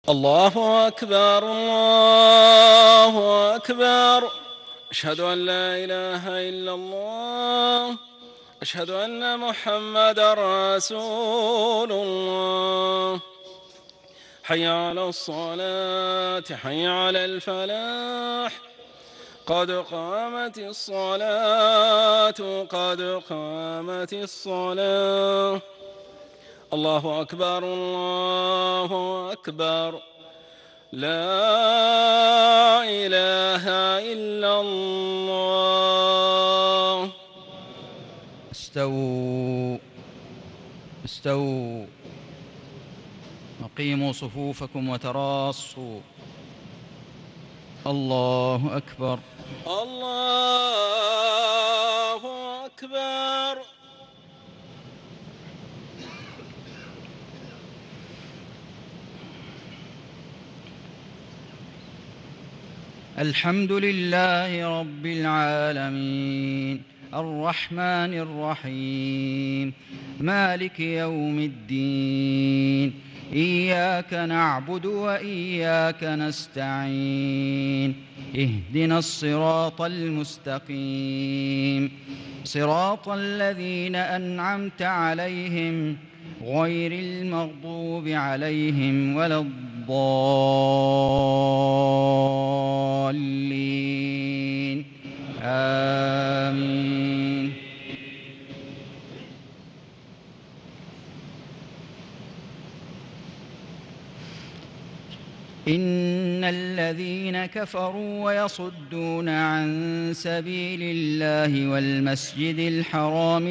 الله أكبر الله أكبر. أشهد أن لا إله إلا الله. أشهد أن محمدا رسول الله. حي على الصلاة حي على الفلاح. قد قامت الصلاة قد قامت الصلاة. الله أكبر الله أكبر. لا إله إلا الله. استووا استووا، أقيموا صفوفكم وتراصوا. الله أكبر الله أكبر. الحمد لله رب العالمين، الرحمن الرحيم، مالك يوم الدين. إياك نعبد وإياك نستعين. اهدنا الصراط المستقيم، صراط الذين أنعمت عليهم غير المغضوب عليهم ولا الضالين. آمين. إن الذين كفروا ويصدون عن سبيل الله والمسجد الحرام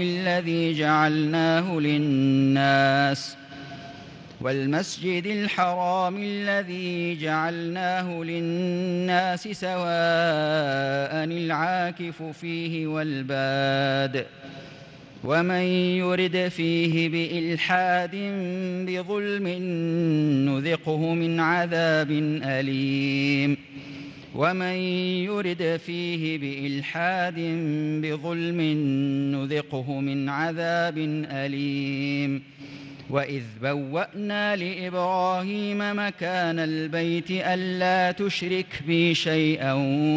الذي جعلناه للناس سواء العاكف فيه والباد، ومن يرد فيه بإلحاد بظلم نذقه من عذاب أليم. ومن يرد فيه بإلحاد بظلم نذقه من عذاب أليم. وإذ بوأنا لإبراهيم مكان البيت ألا تشرك بي شيئا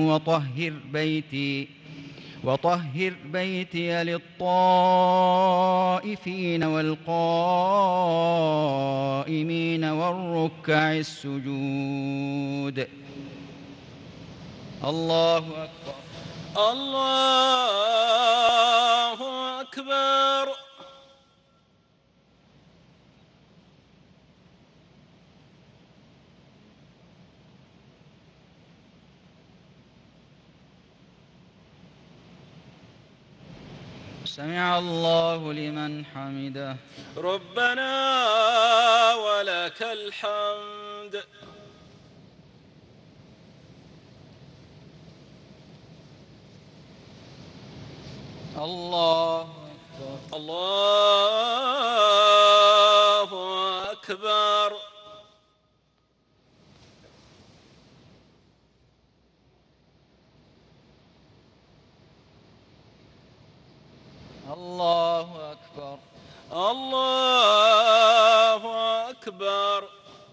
وطهر بيتي للطائفين والقائمين والركع السجود. الله أكبر الله أكبر. سمع الله لمن حمده. ربنا ولك الحمد. الله أكبر الله أكبر. الله أكبر الله أكبر.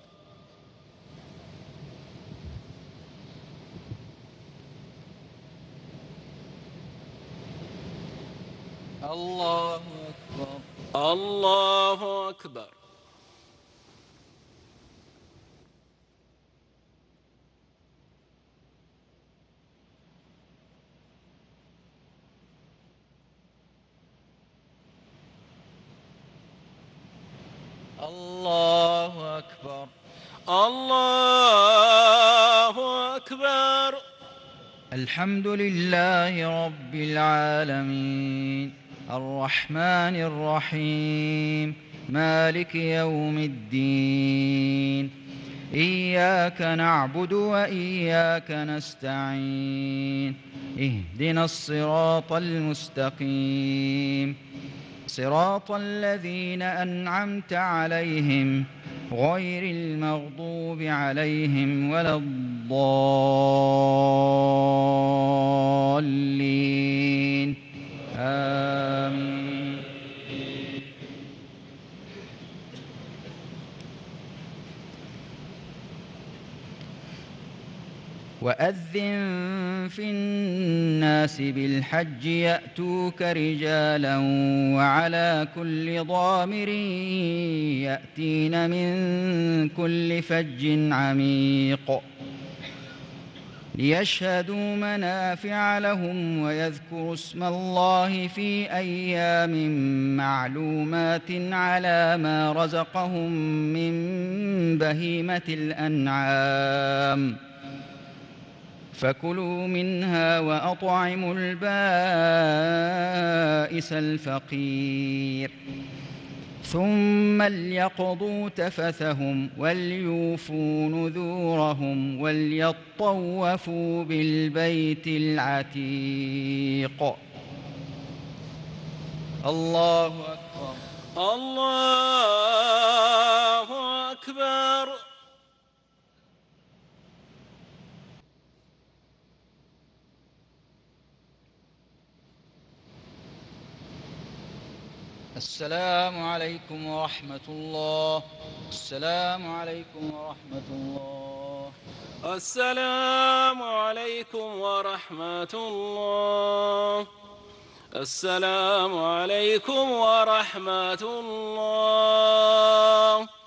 الله أكبر الله أكبر. الله أكبر الله أكبر. الحمد لله رب العالمين، الرحمن الرحيم، مالك يوم الدين. إياك نعبد وإياك نستعين. اهدنا الصراط المستقيم، صراط الذين أنعمت عليهم غير المغضوب عليهم ولا الضالين. آمين. وأذن في الناس بالحج يأتوك رجالا وعلى كل ضامر يأتين من كل فج عميق ليشهدوا منافع لهم ويذكروا اسم الله في أيام معلومات على ما رزقهم من بهيمة الأنعام فكلوا منها وأطعموا البائس الفقير ثم ليقضوا تفثهم وليوفوا نذورهم وليطوفوا بالبيت العتيق. الله أكبر. الله أكبر. السلام عليكم ورحمة الله. السلام عليكم ورحمة الله. السلام عليكم ورحمة الله. السلام عليكم ورحمة الله.